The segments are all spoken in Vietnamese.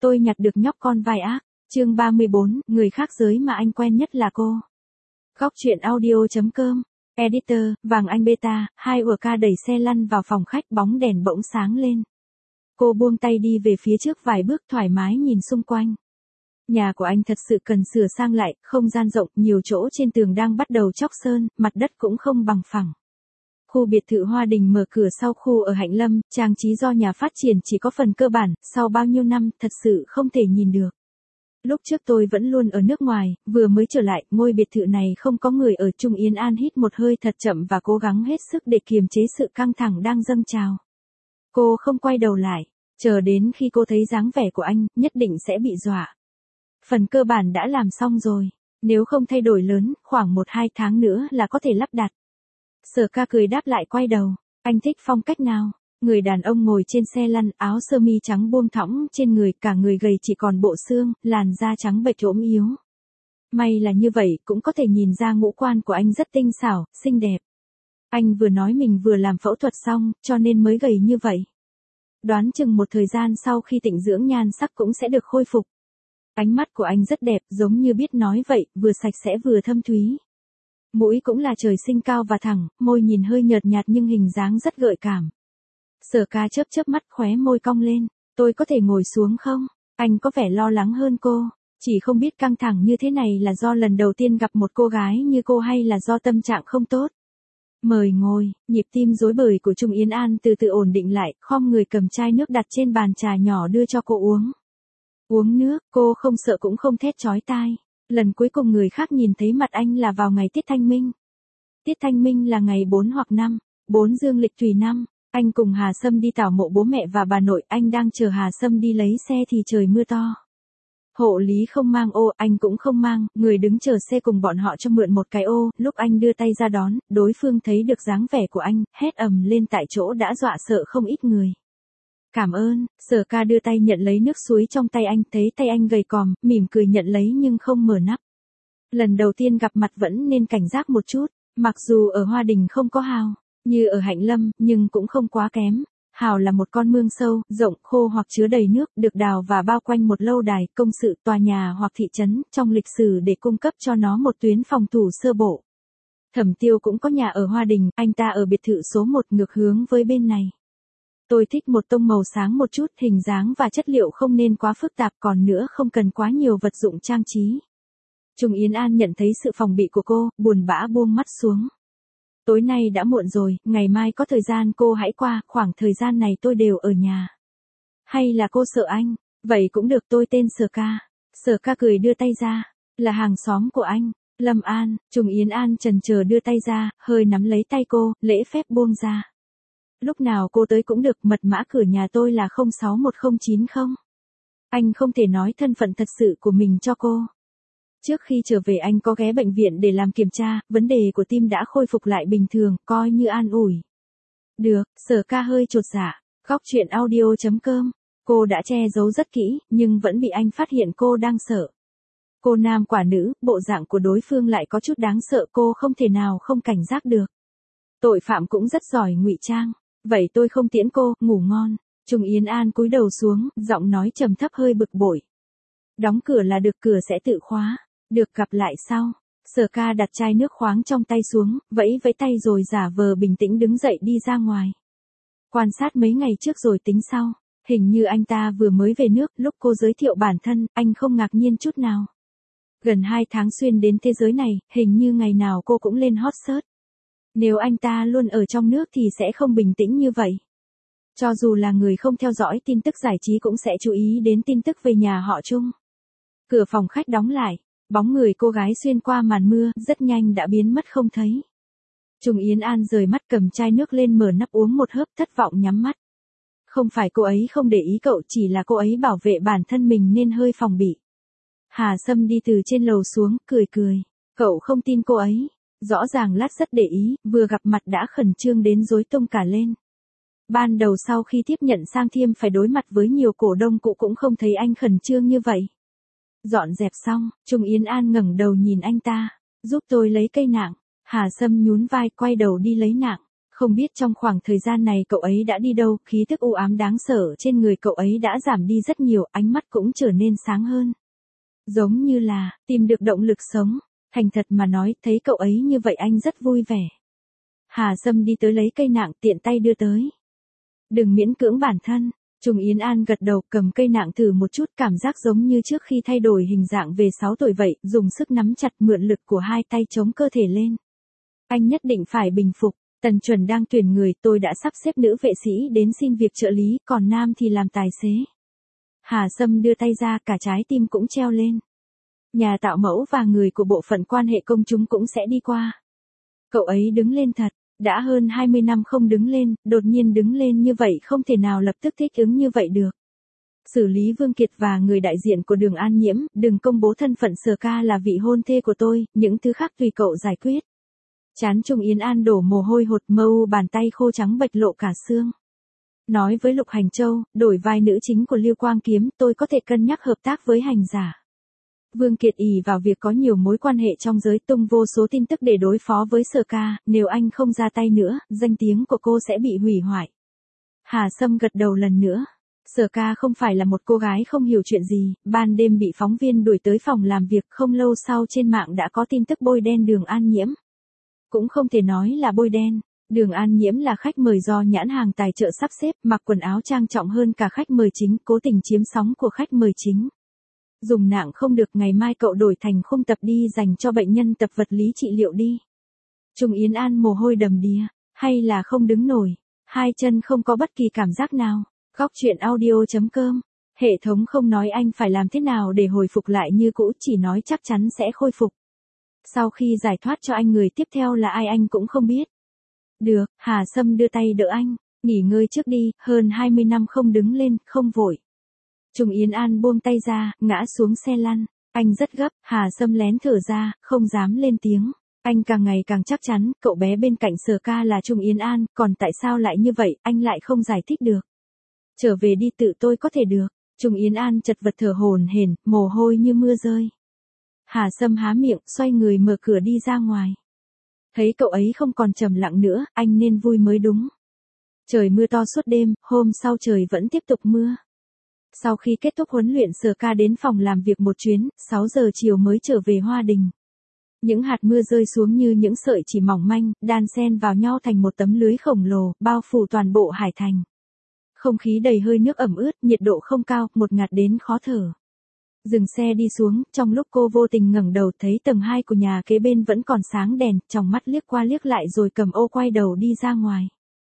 Tôi nhặt được nhóc con vai ác. Chương 34, người khác giới mà anh quen nhất là cô. Góc truyện audio.com. Editor, Vàng Anh Beta, 2 ủa ca đẩy xe lăn vào phòng khách, bóng đèn bỗng sáng lên. Cô buông tay đi về phía trước vài bước, thoải mái nhìn xung quanh. Nhà của anh thật sự cần sửa sang lại, không gian rộng, nhiều chỗ trên tường đang bắt đầu chóc sơn, mặt đất cũng không bằng phẳng. Khu biệt thự Hoa Đình mở cửa sau khu ở Hạnh Lâm, trang trí do nhà phát triển chỉ có phần cơ bản, sau bao nhiêu năm, thật sự không thể nhìn được. Lúc trước tôi vẫn luôn ở nước ngoài, vừa mới trở lại, ngôi biệt thự này không có người ở. Trung Yến An hít một hơi thật chậm và cố gắng hết sức để kiềm chế sự căng thẳng đang dâng trào. Cô không quay đầu lại, chờ đến khi cô thấy dáng vẻ của anh, nhất định sẽ bị dọa. Phần cơ bản đã làm xong rồi, nếu không thay đổi lớn, khoảng 1-2 tháng nữa là có thể lắp đặt. Sở Ca cười đáp lại, quay đầu, anh thích phong cách nào? Người đàn ông ngồi trên xe lăn, áo sơ mi trắng buông thõng trên người, cả người gầy chỉ còn bộ xương, làn da trắng bệch ốm yếu. May là như vậy, cũng có thể nhìn ra ngũ quan của anh rất tinh xảo, xinh đẹp. Anh vừa nói mình vừa làm phẫu thuật xong, cho nên mới gầy như vậy. Đoán chừng một thời gian sau khi tịnh dưỡng nhan sắc cũng sẽ được khôi phục. Ánh mắt của anh rất đẹp, giống như biết nói vậy, vừa sạch sẽ vừa thâm thúy. Mũi cũng là trời sinh cao và thẳng, môi nhìn hơi nhợt nhạt nhưng hình dáng rất gợi cảm. Sở Ca chớp chớp mắt, khóe môi cong lên. Tôi có thể ngồi xuống không? Anh có vẻ lo lắng hơn cô. Chỉ không biết căng thẳng như thế này là do lần đầu tiên gặp một cô gái như cô hay là do tâm trạng không tốt. Mời ngồi. Nhịp tim rối bời của Trung Yến An từ từ ổn định lại, khom người cầm chai nước đặt trên bàn trà nhỏ đưa cho cô uống. Uống nước, cô không sợ cũng không thét chói tai. Lần cuối cùng người khác nhìn thấy mặt anh là vào ngày Tiết Thanh Minh. Tiết Thanh Minh là ngày 4 hoặc 5, 4 dương lịch Tùy Năm. Anh cùng Hà Sâm đi tảo mộ bố mẹ và bà nội, anh đang chờ Hà Sâm đi lấy xe thì trời mưa to. Hộ lý không mang ô, anh cũng không mang, người đứng chờ xe cùng bọn họ cho mượn một cái ô. Lúc anh đưa tay ra đón, đối phương thấy được dáng vẻ của anh, hét ầm lên tại chỗ đã dọa sợ không ít người. Cảm ơn. Sở Ca đưa tay nhận lấy nước suối trong tay anh, thấy tay anh gầy còm, mỉm cười nhận lấy nhưng không mở nắp. Lần đầu tiên gặp mặt vẫn nên cảnh giác một chút, mặc dù ở Hoa Đình không có hào như ở Hạnh Lâm, nhưng cũng không quá kém. Hào là một con mương sâu, rộng, khô hoặc chứa đầy nước, được đào và bao quanh một lâu đài, công sự, tòa nhà hoặc thị trấn, trong lịch sử để cung cấp cho nó một tuyến phòng thủ sơ bộ. Thẩm Tiêu cũng có nhà ở Hoa Đình, anh ta ở biệt thự số 1 ngược hướng với bên này. Tôi thích một tông màu sáng một chút, hình dáng và chất liệu không nên quá phức tạp, còn nữa không cần quá nhiều vật dụng trang trí. Trung Yến An nhận thấy sự phòng bị của cô, buồn bã buông mắt xuống. Tối nay đã muộn rồi, ngày mai có thời gian cô hãy qua, khoảng thời gian này tôi đều ở nhà. Hay là cô sợ anh? Vậy cũng được, tôi tên Sở Ca. Sở Ca cười đưa tay ra. Là hàng xóm của anh, Lâm An. Trung Yến An chần chờ đưa tay ra, hơi nắm lấy tay cô, lễ phép buông ra. Lúc nào cô tới cũng được, mật mã cửa nhà tôi là 061090. Anh không thể nói thân phận thật sự của mình cho cô. Trước khi trở về anh có ghé bệnh viện để làm kiểm tra, vấn đề của tim đã khôi phục lại bình thường, coi như an ủi. Được, Sở Ca hơi chột dạ. Góc truyện audio.com. Cô đã che giấu rất kỹ, nhưng vẫn bị anh phát hiện cô đang sợ. Cô nam quả nữ, bộ dạng của đối phương lại có chút đáng sợ, cô không thể nào không cảnh giác được. Tội phạm cũng rất giỏi ngụy trang. Vậy tôi không tiễn cô, ngủ ngon. Trung Yến An cúi đầu xuống, giọng nói trầm thấp hơi bực bội. Đóng cửa là được, cửa sẽ tự khóa. Được, gặp lại sau. Sở Ca đặt chai nước khoáng trong tay xuống, vẫy vẫy tay rồi giả vờ bình tĩnh đứng dậy đi ra ngoài. Quan sát mấy ngày trước rồi tính sau. Hình như anh ta vừa mới về nước, lúc cô giới thiệu bản thân, anh không ngạc nhiên chút nào. Gần 2 tháng xuyên đến thế giới này, hình như ngày nào cô cũng lên hot search. Nếu anh ta luôn ở trong nước thì sẽ không bình tĩnh như vậy. Cho dù là người không theo dõi tin tức giải trí cũng sẽ chú ý đến tin tức về nhà họ Trung. Cửa phòng khách đóng lại, bóng người cô gái xuyên qua màn mưa, rất nhanh đã biến mất không thấy. Trung Yến An rời mắt cầm chai nước lên mở nắp uống một hớp, thất vọng nhắm mắt. Không phải cô ấy không để ý cậu, chỉ là cô ấy bảo vệ bản thân mình nên hơi phòng bị. Hà Sâm đi từ trên lầu xuống, cười cười. Cậu không tin cô ấy. Rõ ràng lát rất để ý, vừa gặp mặt đã khẩn trương đến rối tung cả lên. Ban đầu sau khi tiếp nhận Sang Thiêm phải đối mặt với nhiều cổ đông cũ cũng không thấy anh khẩn trương như vậy. Dọn dẹp xong, Trung Yến An ngẩng đầu nhìn anh ta. Giúp tôi lấy cây nạng. Hà Sâm nhún vai quay đầu đi lấy nạng. Không biết trong khoảng thời gian này cậu ấy đã đi đâu, khí thức u ám đáng sợ trên người cậu ấy đã giảm đi rất nhiều, ánh mắt cũng trở nên sáng hơn. Giống như là, tìm được động lực sống. Thành thật mà nói, thấy cậu ấy như vậy anh rất vui vẻ. Hà Sâm đi tới lấy cây nạng tiện tay đưa tới. Đừng miễn cưỡng bản thân. Trung Yến An gật đầu cầm cây nạng thử một chút, cảm giác giống như trước khi thay đổi hình dạng về 6 tuổi vậy, dùng sức nắm chặt mượn lực của hai tay chống cơ thể lên. Anh nhất định phải bình phục. Tần Chuẩn đang tuyển người, tôi đã sắp xếp nữ vệ sĩ đến xin việc trợ lý, còn nam thì làm tài xế. Hà Sâm đưa tay ra, cả trái tim cũng treo lên. Nhà tạo mẫu và người của bộ phận quan hệ công chúng cũng sẽ đi qua. Cậu ấy đứng lên thật, đã hơn 20 năm không đứng lên, đột nhiên đứng lên như vậy không thể nào lập tức thích ứng như vậy được. Xử lý Vương Kiệt và người đại diện của Đường An Nhiễm, đừng công bố thân phận Sở Ca là vị hôn thê của tôi, những thứ khác tùy cậu giải quyết. Trán Trung Yến An đổ mồ hôi hột, mâu bàn tay khô trắng bạch lộ cả xương. Nói với Lục Hành Châu, đổi vai nữ chính của Lưu Quang Kiếm, tôi có thể cân nhắc hợp tác với hành giả. Vương Kiệt ỷ vào việc có nhiều mối quan hệ trong giới, tung vô số tin tức để đối phó với Sở Ca, nếu anh không ra tay nữa, danh tiếng của cô sẽ bị hủy hoại. Hà Sâm gật đầu lần nữa. Sở Ca không phải là một cô gái không hiểu chuyện gì, ban đêm bị phóng viên đuổi tới phòng làm việc, không lâu sau trên mạng đã có tin tức bôi đen Đường An Nhiễm. Cũng không thể nói là bôi đen. Đường An Nhiễm là khách mời do nhãn hàng tài trợ sắp xếp, mặc quần áo trang trọng hơn cả khách mời chính, cố tình chiếm sóng của khách mời chính. Dùng nạng không được, ngày mai cậu đổi thành khung tập đi dành cho bệnh nhân tập vật lý trị liệu đi. Trung Yến An mồ hôi đầm đìa, hay là không đứng nổi, hai chân không có bất kỳ cảm giác nào. Góc truyện audio.com, hệ thống không nói anh phải làm thế nào để hồi phục lại như cũ, chỉ nói chắc chắn sẽ khôi phục. Sau khi giải thoát cho anh, người tiếp theo là ai anh cũng không biết. Được, Hà Sâm đưa tay đỡ anh, nghỉ ngơi trước đi, hơn 20 năm không đứng lên, không vội. Trung Yến An buông tay ra, ngã xuống xe lăn. Anh rất gấp, Hà Sâm lén thở ra, không dám lên tiếng. Anh càng ngày càng chắc chắn, cậu bé bên cạnh Sở Ca là Trung Yến An, còn tại sao lại như vậy, anh lại không giải thích được. Trở về đi, tự tôi có thể được. Trung Yến An chật vật thở hổn hển, mồ hôi như mưa rơi. Hà Sâm há miệng, xoay người mở cửa đi ra ngoài. Thấy cậu ấy không còn trầm lặng nữa, anh nên vui mới đúng. Trời mưa to suốt đêm, hôm sau trời vẫn tiếp tục mưa. Sau khi kết thúc huấn luyện, Sở Ca đến phòng làm việc một chuyến, 6 giờ chiều mới trở về Hoa Đình. Những hạt mưa rơi xuống như những sợi chỉ mỏng manh, đan xen vào nhau thành một tấm lưới khổng lồ, bao phủ toàn bộ Hải Thành. Không khí đầy hơi nước ẩm ướt, nhiệt độ không cao, một ngạt đến khó thở. Dừng xe đi xuống, trong lúc cô vô tình ngẩng đầu thấy tầng 2 của nhà kế bên vẫn còn sáng đèn, trong mắt liếc qua liếc lại rồi cầm ô quay đầu đi ra ngoài.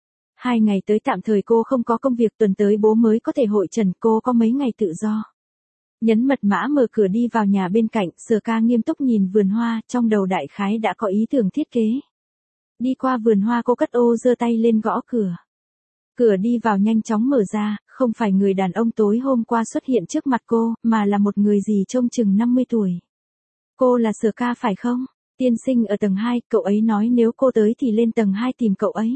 2 ngày tới tạm thời cô không có công việc, tuần tới bố mới có thể hội trần, cô có mấy ngày tự do. Nhấn mật mã mở cửa đi vào nhà bên cạnh, Sở Ca nghiêm túc nhìn vườn hoa, trong đầu đại khái đã có ý tưởng thiết kế. Đi qua vườn hoa, cô cất ô giơ tay lên gõ cửa. Cửa đi vào nhanh chóng mở ra, không phải người đàn ông tối hôm qua xuất hiện trước mặt cô, mà là một người gì trông chừng 50 tuổi. Cô là Sở Ca phải không? Tiên sinh ở tầng 2, cậu ấy nói nếu cô tới thì lên tầng 2 tìm cậu ấy.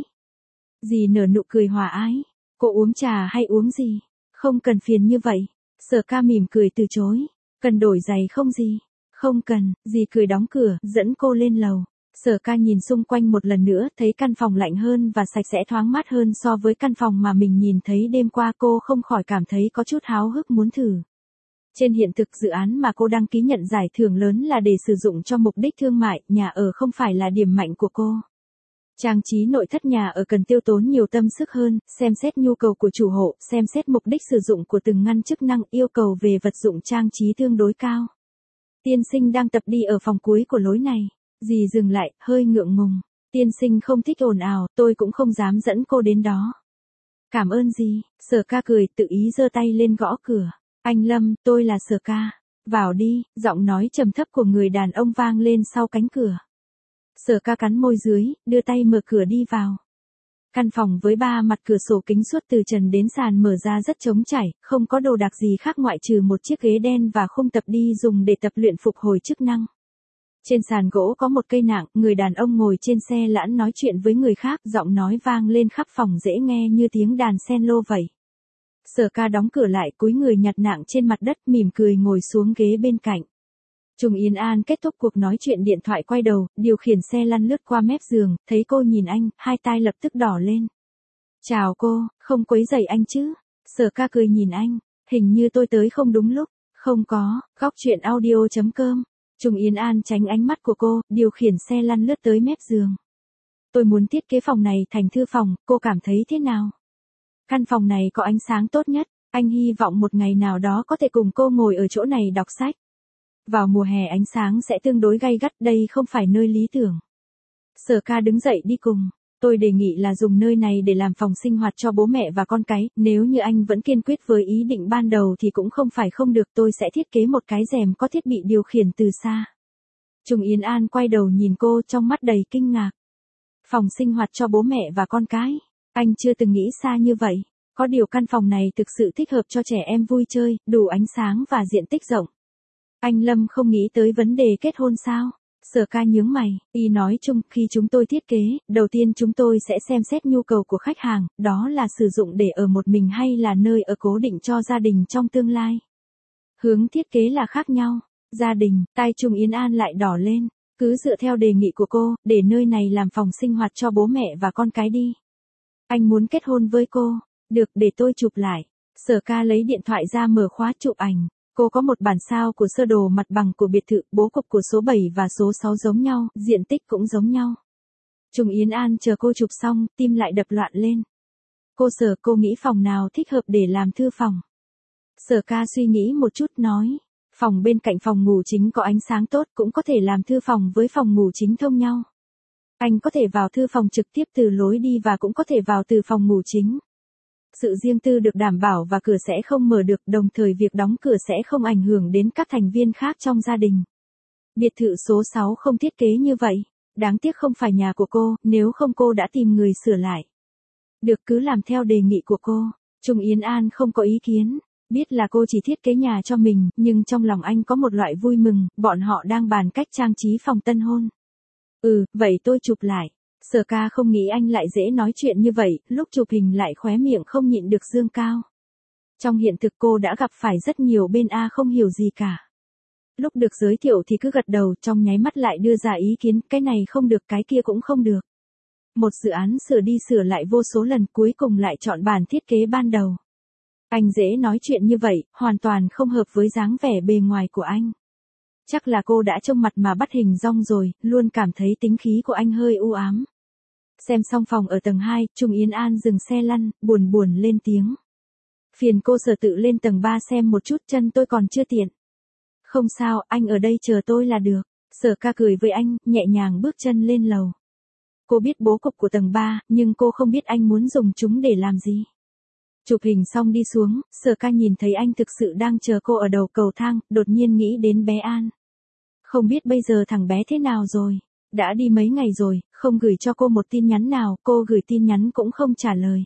Dì nở nụ cười hòa ái. Cô uống trà hay uống gì? Không cần phiền như vậy. Sở Ca mỉm cười từ chối. Cần đổi giày không dì? Không cần, dì cười đóng cửa, dẫn cô lên lầu. Sở Ca nhìn xung quanh một lần nữa, thấy căn phòng lạnh hơn và sạch sẽ thoáng mát hơn so với căn phòng mà mình nhìn thấy đêm qua, cô không khỏi cảm thấy có chút háo hức muốn thử. Trên hiện thực, dự án mà cô đăng ký nhận giải thưởng lớn là để sử dụng cho mục đích thương mại, nhà ở không phải là điểm mạnh của cô. Trang trí nội thất nhà ở cần tiêu tốn nhiều tâm sức hơn, xem xét nhu cầu của chủ hộ, xem xét mục đích sử dụng của từng ngăn chức năng, yêu cầu về vật dụng trang trí tương đối cao. Tiên sinh đang tập đi ở phòng cuối của lối này. Dì dừng lại, hơi ngượng ngùng. Tiên sinh không thích ồn ào, tôi cũng không dám dẫn cô đến đó. Cảm ơn dì. Sở Ca cười, tự ý giơ tay lên gõ cửa. Anh Lâm, tôi là Sở Ca. Vào đi, giọng nói trầm thấp của người đàn ông vang lên sau cánh cửa. Sở Ca cắn môi dưới, đưa tay mở cửa đi vào. Căn phòng với 3 mặt cửa sổ kính suốt từ trần đến sàn mở ra rất trống trải, không có đồ đạc gì khác ngoại trừ một chiếc ghế đen và khung tập đi dùng để tập luyện phục hồi chức năng. Trên sàn gỗ có một cây nạng, người đàn ông ngồi trên xe lãn nói chuyện với người khác, giọng nói vang lên khắp phòng dễ nghe như tiếng đàn cello vậy. Sở Ca đóng cửa lại, cúi người nhặt nạng trên mặt đất, mỉm cười ngồi xuống ghế bên cạnh. Trung Yến An kết thúc cuộc nói chuyện điện thoại quay đầu, điều khiển xe lăn lướt qua mép giường, thấy cô nhìn anh, hai tai lập tức đỏ lên. Chào cô, không quấy rầy anh chứ? Sở Ca cười nhìn anh, hình như tôi tới không đúng lúc. Không có, góc chuyện audio.com. Trung Yến An tránh ánh mắt của cô, điều khiển xe lăn lướt tới mép giường. Tôi muốn thiết kế phòng này thành thư phòng, cô cảm thấy thế nào? Căn phòng này có ánh sáng tốt nhất, anh hy vọng một ngày nào đó có thể cùng cô ngồi ở chỗ này đọc sách. Vào mùa hè ánh sáng sẽ tương đối gay gắt, đây không phải nơi lý tưởng. Sở Ca đứng dậy đi cùng. Tôi đề nghị là dùng nơi này để làm phòng sinh hoạt cho bố mẹ và con cái, nếu như anh vẫn kiên quyết với ý định ban đầu thì cũng không phải không được, tôi sẽ thiết kế một cái rèm có thiết bị điều khiển từ xa. Trung Yến An quay đầu nhìn cô trong mắt đầy kinh ngạc. Phòng sinh hoạt cho bố mẹ và con cái, anh chưa từng nghĩ xa như vậy, có điều căn phòng này thực sự thích hợp cho trẻ em vui chơi, đủ ánh sáng và diện tích rộng. Anh Lâm không nghĩ tới vấn đề kết hôn sao? Sở Ca nhướng mày, y nói chung, khi chúng tôi thiết kế, đầu tiên chúng tôi sẽ xem xét nhu cầu của khách hàng, đó là sử dụng để ở một mình hay là nơi ở cố định cho gia đình trong tương lai. Hướng thiết kế là khác nhau. Gia đình, tai Trung Yến An lại đỏ lên, cứ dựa theo đề nghị của cô, để nơi này làm phòng sinh hoạt cho bố mẹ và con cái đi. Anh muốn kết hôn với cô, được, để tôi chụp lại. Sở Ca lấy điện thoại ra mở khóa chụp ảnh. Cô có một bản sao của sơ đồ mặt bằng của biệt thự, bố cục của số 7 và số 6 giống nhau, diện tích cũng giống nhau. Trung Yến An chờ cô chụp xong, tim lại đập loạn lên. Cô Sở, cô nghĩ phòng nào thích hợp để làm thư phòng? Sở Ca suy nghĩ một chút nói, phòng bên cạnh phòng ngủ chính có ánh sáng tốt, cũng có thể làm thư phòng với phòng ngủ chính thông nhau. Anh có thể vào thư phòng trực tiếp từ lối đi và cũng có thể vào từ phòng ngủ chính. Sự riêng tư được đảm bảo và cửa sẽ không mở được, đồng thời việc đóng cửa sẽ không ảnh hưởng đến các thành viên khác trong gia đình. Biệt thự số 6 không thiết kế như vậy, đáng tiếc không phải nhà của cô, nếu không cô đã tìm người sửa lại. Được, cứ làm theo đề nghị của cô. Trung Yến An không có ý kiến, biết là cô chỉ thiết kế nhà cho mình, nhưng trong lòng anh có một loại vui mừng, bọn họ đang bàn cách trang trí phòng tân hôn. Vậy tôi chụp lại. Sở Ca không nghĩ anh lại dễ nói chuyện như vậy, lúc chụp hình lại khóe miệng không nhịn được dương cao. Trong hiện thực cô đã gặp phải rất nhiều bên A không hiểu gì cả. Lúc được giới thiệu thì cứ gật đầu, trong nháy mắt lại đưa ra ý kiến, cái này không được, cái kia cũng không được. Một dự án sửa đi sửa lại vô số lần, cuối cùng lại chọn bản thiết kế ban đầu. Anh dễ nói chuyện như vậy, hoàn toàn không hợp với dáng vẻ bề ngoài của anh. Chắc là cô đã trông mặt mà bắt hình dong rồi, luôn cảm thấy tính khí của anh hơi u ám. Xem xong phòng ở tầng 2, Trung Yến An dừng xe lăn, buồn buồn lên tiếng. Phiền cô Sở tự lên tầng 3 xem một chút, chân tôi còn chưa tiện. Không sao, anh ở đây chờ tôi là được. Sở Ca cười với anh, nhẹ nhàng bước chân lên lầu. Cô biết bố cục của tầng 3, nhưng cô không biết anh muốn dùng chúng để làm gì. Chụp hình xong đi xuống, Sở Ca nhìn thấy anh thực sự đang chờ cô ở đầu cầu thang, đột nhiên nghĩ đến bé An. Không biết bây giờ thằng bé thế nào rồi. Đã đi mấy ngày rồi, không gửi cho cô một tin nhắn nào, cô gửi tin nhắn cũng không trả lời.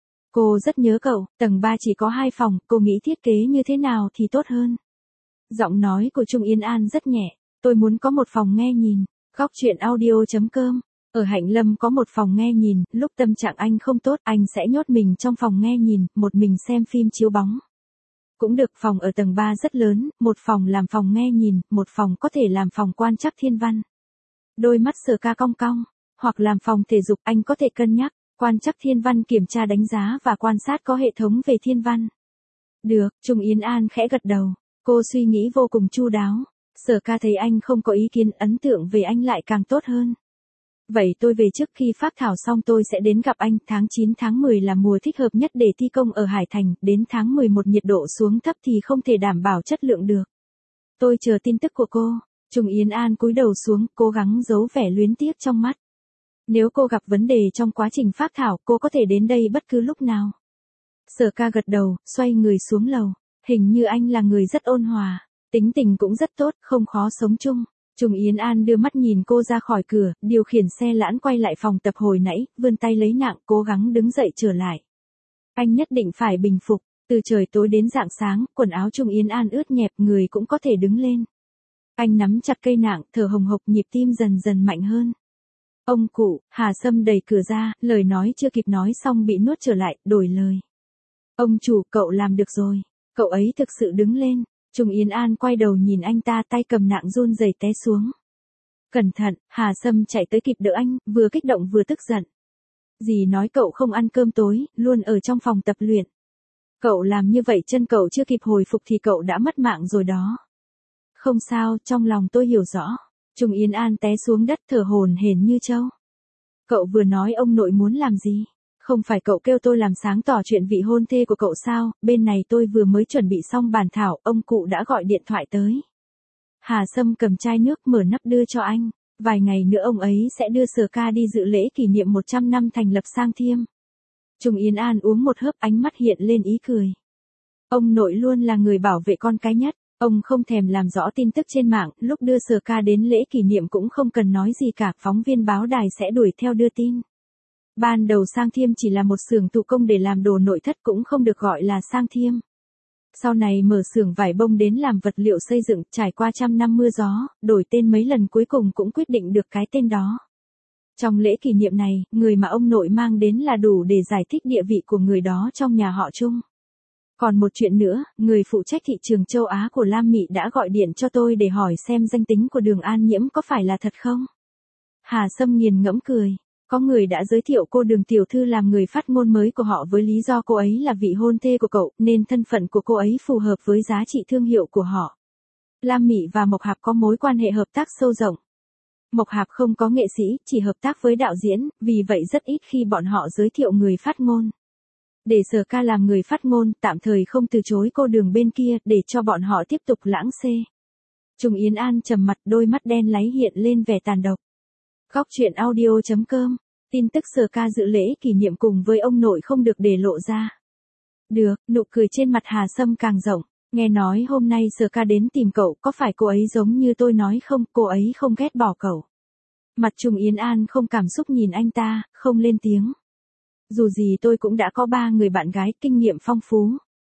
Cô rất nhớ cậu, tầng 3 chỉ có 2 phòng, cô nghĩ thiết kế như thế nào thì tốt hơn. Giọng nói của Trung Yến An rất nhẹ, tôi muốn có một phòng nghe nhìn. Góc chuyện audio.com. Ở Hạnh Lâm có một phòng nghe nhìn, lúc tâm trạng anh không tốt, anh sẽ nhốt mình trong phòng nghe nhìn, một mình xem phim chiếu bóng. Cũng được, phòng ở tầng 3 rất lớn, một phòng làm phòng nghe nhìn, một phòng có thể làm phòng quan trắc thiên văn. Đôi mắt Sở Ca cong cong, hoặc làm phòng thể dục, anh có thể cân nhắc, quan trắc thiên văn, kiểm tra đánh giá và quan sát có hệ thống về thiên văn. Được, Trung Yến An khẽ gật đầu, cô suy nghĩ vô cùng chu đáo. Sở Ca thấy anh không có ý kiến, ấn tượng về anh lại càng tốt hơn. Vậy tôi về trước, khi phác thảo xong tôi sẽ đến gặp anh. Tháng 9 tháng 10 là mùa thích hợp nhất để thi công ở Hải Thành, đến tháng 11 nhiệt độ xuống thấp thì không thể đảm bảo chất lượng được. Tôi chờ tin tức của cô. Trung Yến An cúi đầu xuống, cố gắng giấu vẻ luyến tiếc trong mắt. Nếu cô gặp vấn đề trong quá trình phác thảo, cô có thể đến đây bất cứ lúc nào. Sở Ca gật đầu, xoay người xuống lầu. Hình như anh là người rất ôn hòa, tính tình cũng rất tốt, không khó sống chung. Trung Yến An đưa mắt nhìn cô ra khỏi cửa, điều khiển xe lãn quay lại phòng tập hồi nãy, vươn tay lấy nạng, cố gắng đứng dậy trở lại. Anh nhất định phải bình phục, từ trời tối đến rạng sáng, quần áo Trung Yến An ướt nhẹp, người cũng có thể đứng lên. Anh nắm chặt cây nạng, thở hồng hộc, nhịp tim dần dần mạnh hơn. Ông cụ, Hà Sâm đẩy cửa ra, lời nói chưa kịp nói xong bị nuốt trở lại, đổi lời. Ông chủ, cậu làm được rồi. Cậu ấy thực sự đứng lên. Trung Yến An quay đầu nhìn anh ta, tay cầm nặng run rẩy té xuống. Cẩn thận, Hà Sâm chạy tới kịp đỡ anh, vừa kích động vừa tức giận. Dì nói cậu không ăn cơm tối, luôn ở trong phòng tập luyện. Cậu làm như vậy chân cậu chưa kịp hồi phục thì cậu đã mất mạng rồi đó. Không sao, trong lòng tôi hiểu rõ. Trung Yến An té xuống đất thở hổn hển như trâu. Cậu vừa nói ông nội muốn làm gì? Không phải cậu kêu tôi làm sáng tỏ chuyện vị hôn thê của cậu sao? Bên này tôi vừa mới chuẩn bị xong bản thảo, ông cụ đã gọi điện thoại tới. Hà Sâm cầm chai nước mở nắp đưa cho anh. Vài ngày nữa ông ấy sẽ đưa Sở Ca đi dự lễ kỷ niệm 100 năm thành lập Sang Thiêm. Trung Yến An uống một hớp, ánh mắt hiện lên ý cười. Ông nội luôn là người bảo vệ con cái nhất. Ông không thèm làm rõ tin tức trên mạng, lúc đưa Sở Ca đến lễ kỷ niệm cũng không cần nói gì cả, phóng viên báo đài sẽ đuổi theo đưa tin. Ban đầu Sang Thiêm chỉ là một xưởng thủ công để làm đồ nội thất, cũng không được gọi là Sang Thiêm. Sau này mở xưởng vải bông đến làm vật liệu xây dựng, trải qua trăm năm mưa gió, đổi tên mấy lần cuối cùng cũng quyết định được cái tên đó. Trong lễ kỷ niệm này, người mà ông nội mang đến là đủ để giải thích địa vị của người đó trong nhà họ Trung. Còn một chuyện nữa, người phụ trách thị trường châu Á của Lam Mị đã gọi điện cho tôi để hỏi xem danh tính của Đường An Nhiễm có phải là thật không? Hà Sâm nghiền ngẫm cười. Có người đã giới thiệu cô Đường tiểu thư làm người phát ngôn mới của họ với lý do cô ấy là vị hôn thê của cậu, nên thân phận của cô ấy phù hợp với giá trị thương hiệu của họ. Lam Mị và Mộc Hạp có mối quan hệ hợp tác sâu rộng. Mộc Hạp không có nghệ sĩ, chỉ hợp tác với đạo diễn, vì vậy rất ít khi bọn họ giới thiệu người phát ngôn. Để Sở Ca làm người phát ngôn, tạm thời không từ chối cô Đường bên kia, để cho bọn họ tiếp tục lãng xê. Trung Yến An trầm mặt, đôi mắt đen láy hiện lên vẻ tàn độc. Góc truyện audio.com. Tin tức Sở Ca dự lễ kỷ niệm cùng với ông nội không được để lộ ra. Được, nụ cười trên mặt Hà Sâm càng rộng. Nghe nói hôm nay Sở Ca đến tìm cậu, có phải cô ấy giống như tôi nói không? Cô ấy không ghét bỏ cậu. Mặt Trung Yến An không cảm xúc nhìn anh ta, không lên tiếng. Dù gì tôi cũng đã có 3 người bạn gái, kinh nghiệm phong phú.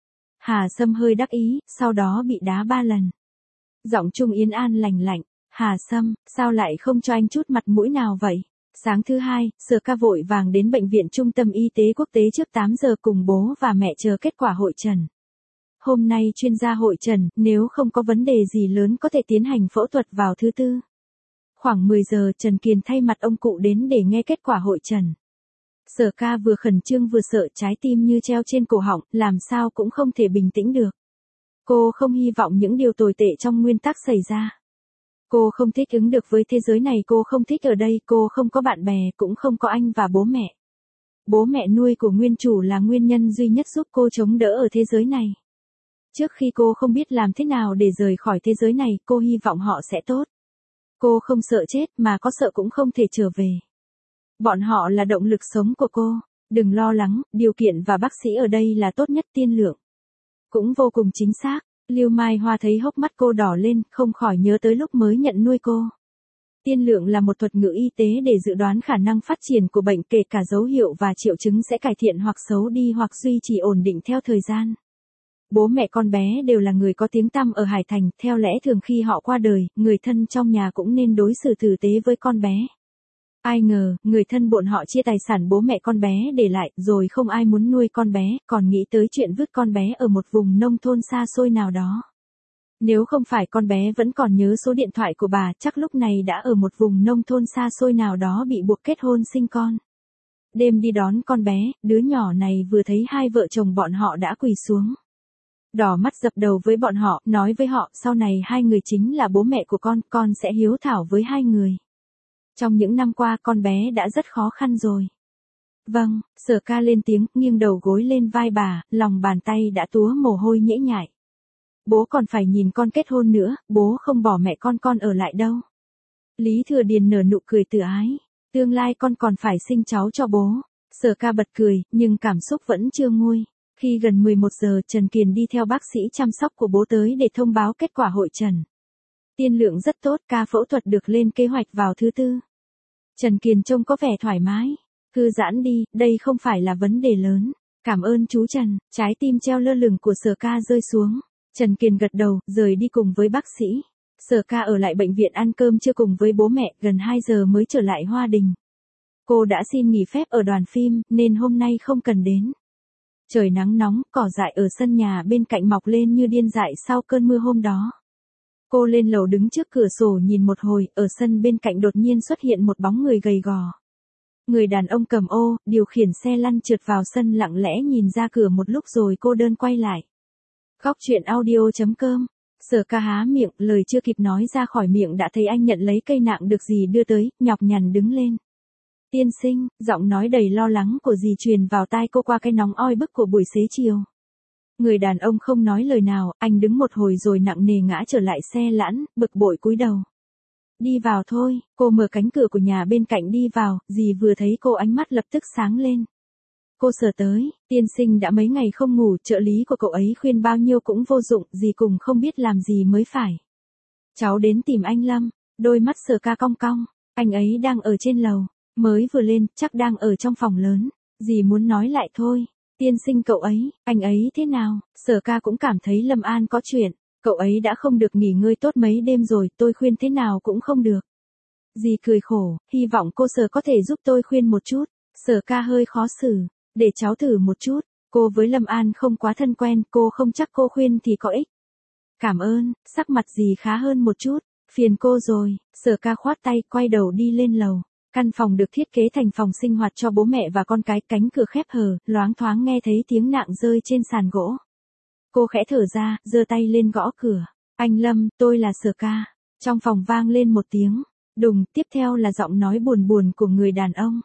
Hà Sâm hơi đắc ý, sau đó bị đá 3 lần. Giọng Trung Yến An lành lạnh. Hà Sâm, sao lại không cho anh chút mặt mũi nào vậy? Sáng thứ hai, Sở Ca vội vàng đến bệnh viện Trung tâm Y tế Quốc tế trước 8 giờ cùng bố và mẹ chờ kết quả hội chẩn. Hôm nay chuyên gia hội chẩn, nếu không có vấn đề gì lớn có thể tiến hành phẫu thuật vào thứ Tư. Khoảng 10 giờ Trần Kiền thay mặt ông cụ đến để nghe kết quả hội chẩn. Sở Ca vừa khẩn trương vừa sợ, trái tim như treo trên cổ họng, làm sao cũng không thể bình tĩnh được. Cô không hy vọng những điều tồi tệ trong nguyên tắc xảy ra. Cô không thích ứng được với thế giới này, cô không thích ở đây, cô không có bạn bè, cũng không có anh và bố mẹ. Bố mẹ nuôi của nguyên chủ là nguyên nhân duy nhất giúp cô chống đỡ ở thế giới này. Trước khi cô không biết làm thế nào để rời khỏi thế giới này, cô hy vọng họ sẽ tốt. Cô không sợ chết, mà có sợ cũng không thể trở về. Bọn họ là động lực sống của cô. Đừng lo lắng, điều kiện và bác sĩ ở đây là tốt nhất, tiên lượng cũng vô cùng chính xác. Lưu Mai Hoa thấy hốc mắt cô đỏ lên, không khỏi nhớ tới lúc mới nhận nuôi cô. Tiên lượng là một thuật ngữ y tế để dự đoán khả năng phát triển của bệnh, kể cả dấu hiệu và triệu chứng sẽ cải thiện hoặc xấu đi hoặc duy trì ổn định theo thời gian. Bố mẹ con bé đều là người có tiếng tăm ở Hải Thành, theo lẽ thường khi họ qua đời, người thân trong nhà cũng nên đối xử tử tế với con bé. Ai ngờ, người thân bọn họ chia tài sản bố mẹ con bé để lại, rồi không ai muốn nuôi con bé, còn nghĩ tới chuyện vứt con bé ở một vùng nông thôn xa xôi nào đó. Nếu không phải con bé vẫn còn nhớ số điện thoại của bà, chắc lúc này đã ở một vùng nông thôn xa xôi nào đó bị buộc kết hôn sinh con. Đêm đi đón con bé, đứa nhỏ này vừa thấy hai vợ chồng bọn họ đã quỳ xuống. Đỏ mắt dập đầu với bọn họ, nói với họ, sau này hai người chính là bố mẹ của con sẽ hiếu thảo với hai người. Trong những năm qua con bé đã rất khó khăn rồi. Vâng, Sở Ca lên tiếng, nghiêng đầu gối lên vai bà, lòng bàn tay đã túa mồ hôi nhễ nhại. Bố còn phải nhìn con kết hôn nữa, bố không bỏ mẹ con ở lại đâu. Lý Thừa Điền nở nụ cười từ ái, tương lai con còn phải sinh cháu cho bố. Sở Ca bật cười, nhưng cảm xúc vẫn chưa nguôi. Khi gần 11 giờ, Trần Kiền đi theo bác sĩ chăm sóc của bố tới để thông báo kết quả hội chẩn. Tiên lượng rất tốt, ca phẫu thuật được lên kế hoạch vào thứ Tư. Trần Kiền trông có vẻ thoải mái. Thư giãn đi, đây không phải là vấn đề lớn. Cảm ơn chú Trần. Trái tim treo lơ lửng của Sở Ca rơi xuống. Trần Kiền gật đầu, rời đi cùng với bác sĩ. Sở Ca ở lại bệnh viện ăn cơm trưa cùng với bố mẹ, gần 2 giờ mới trở lại Hoa Đình. Cô đã xin nghỉ phép ở đoàn phim, nên hôm nay không cần đến. Trời nắng nóng, cỏ dại ở sân nhà bên cạnh mọc lên như điên dại sau cơn mưa hôm đó. Cô lên lầu đứng trước cửa sổ nhìn một hồi, ở sân bên cạnh đột nhiên xuất hiện một bóng người gầy gò. Người đàn ông cầm ô, điều khiển xe lăn trượt vào sân lặng lẽ nhìn ra cửa một lúc rồi cô đơn quay lại. Góc truyện audio.com. Sở Ca há miệng, lời chưa kịp nói ra khỏi miệng đã thấy anh nhận lấy cây nặng được dì đưa tới, nhọc nhằn đứng lên. Tiên sinh, giọng nói đầy lo lắng của dì truyền vào tai cô qua cái nóng oi bức của buổi xế chiều. Người đàn ông không nói lời nào, anh đứng một hồi rồi nặng nề ngã trở lại xe lẵn, bực bội cúi đầu. Đi vào thôi, cô mở cánh cửa của nhà bên cạnh đi vào, dì vừa thấy cô ánh mắt lập tức sáng lên. Cô sờ tới, tiên sinh đã mấy ngày không ngủ, trợ lý của cậu ấy khuyên bao nhiêu cũng vô dụng, dì cùng không biết làm gì mới phải. Cháu đến tìm anh Lâm, đôi mắt Sở Ca cong cong, anh ấy đang ở trên lầu, mới vừa lên, chắc đang ở trong phòng lớn, dì muốn nói lại thôi. Tiên sinh cậu ấy, anh ấy thế nào? Sở Ca cũng cảm thấy Lâm An có chuyện, cậu ấy đã không được nghỉ ngơi tốt mấy đêm rồi, tôi khuyên thế nào cũng không được. Dì cười khổ, hy vọng cô Sở có thể giúp tôi khuyên một chút. Sở Ca hơi khó xử, để cháu thử một chút, cô với Lâm An không quá thân quen, cô không chắc cô khuyên thì có ích. Cảm ơn, sắc mặt dì khá hơn một chút, phiền cô rồi. Sở Ca khoát tay, quay đầu đi lên lầu. Căn phòng được thiết kế thành phòng sinh hoạt cho bố mẹ và con cái, cánh cửa khép hờ, loáng thoáng nghe thấy tiếng nạng rơi trên sàn gỗ. Cô khẽ thở ra, giơ tay lên gõ cửa. Anh Lâm, tôi là Sở Ca. Trong phòng vang lên một tiếng đùng, tiếp theo là giọng nói buồn buồn của người đàn ông.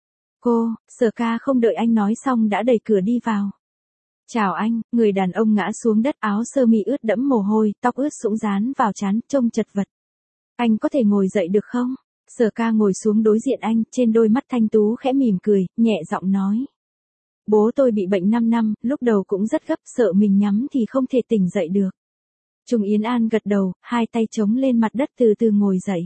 Cô, Sở Ca không đợi anh nói xong đã đẩy cửa đi vào. Chào anh, người đàn ông ngã xuống đất, áo sơ mi ướt đẫm mồ hôi, tóc ướt sũng dán vào trán, trông chật vật. Anh có thể ngồi dậy được không? Sở Ca ngồi xuống đối diện anh, trên đôi mắt thanh tú khẽ mỉm cười, nhẹ giọng nói. Bố tôi bị bệnh 5 năm, lúc đầu cũng rất gấp, sợ mình nhắm thì không thể tỉnh dậy được. Trung Yến An gật đầu, hai tay chống lên mặt đất từ từ ngồi dậy.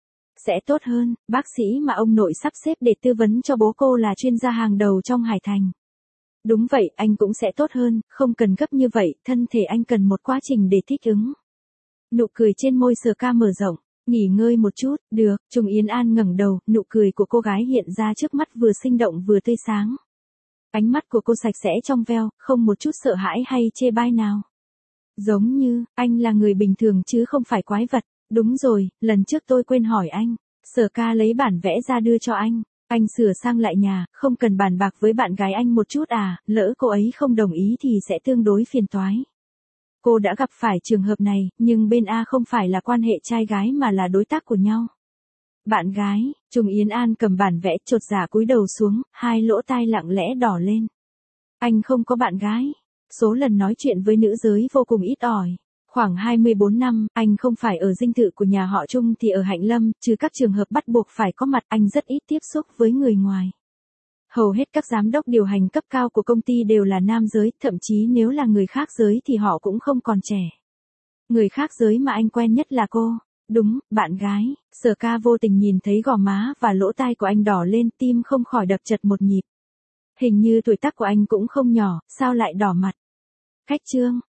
Sẽ tốt hơn, bác sĩ mà ông nội sắp xếp để tư vấn cho bố cô là chuyên gia hàng đầu trong Hải Thành. Đúng vậy, anh cũng sẽ tốt hơn, không cần gấp như vậy, thân thể anh cần một quá trình để thích ứng. Nụ cười trên môi Sở Ca mở rộng. Nghỉ ngơi một chút, được. Trung Yến An ngẩng đầu, nụ cười của cô gái hiện ra trước mắt vừa sinh động vừa tươi sáng. Ánh mắt của cô sạch sẽ trong veo, không một chút sợ hãi hay chê bai nào. Giống như, anh là người bình thường chứ không phải quái vật. Đúng rồi, lần trước tôi quên hỏi anh. Sở Ca lấy bản vẽ ra đưa cho anh. Anh sửa sang lại nhà, không cần bàn bạc với bạn gái anh một chút à, lỡ cô ấy không đồng ý thì sẽ tương đối phiền toái. Cô đã gặp phải trường hợp này, nhưng bên A không phải là quan hệ trai gái mà là đối tác của nhau. Bạn gái, Trung Yến An cầm bản vẽ, chột dạ cúi đầu xuống, hai lỗ tai lặng lẽ đỏ lên. Anh không có bạn gái. Số lần nói chuyện với nữ giới vô cùng ít ỏi. Khoảng 24 năm, anh không phải ở dinh thự của nhà họ Trung thì ở Hạnh Lâm, trừ các trường hợp bắt buộc phải có mặt, anh rất ít tiếp xúc với người ngoài. Hầu hết các giám đốc điều hành cấp cao của công ty đều là nam giới, thậm chí nếu là người khác giới thì họ cũng không còn trẻ. Người khác giới mà anh quen nhất là cô. Đúng, bạn gái. Sở Ca vô tình nhìn thấy gò má và lỗ tai của anh đỏ lên, tim không khỏi đập chật một nhịp. Hình như tuổi tác của anh cũng không nhỏ, sao lại đỏ mặt? Khách trương,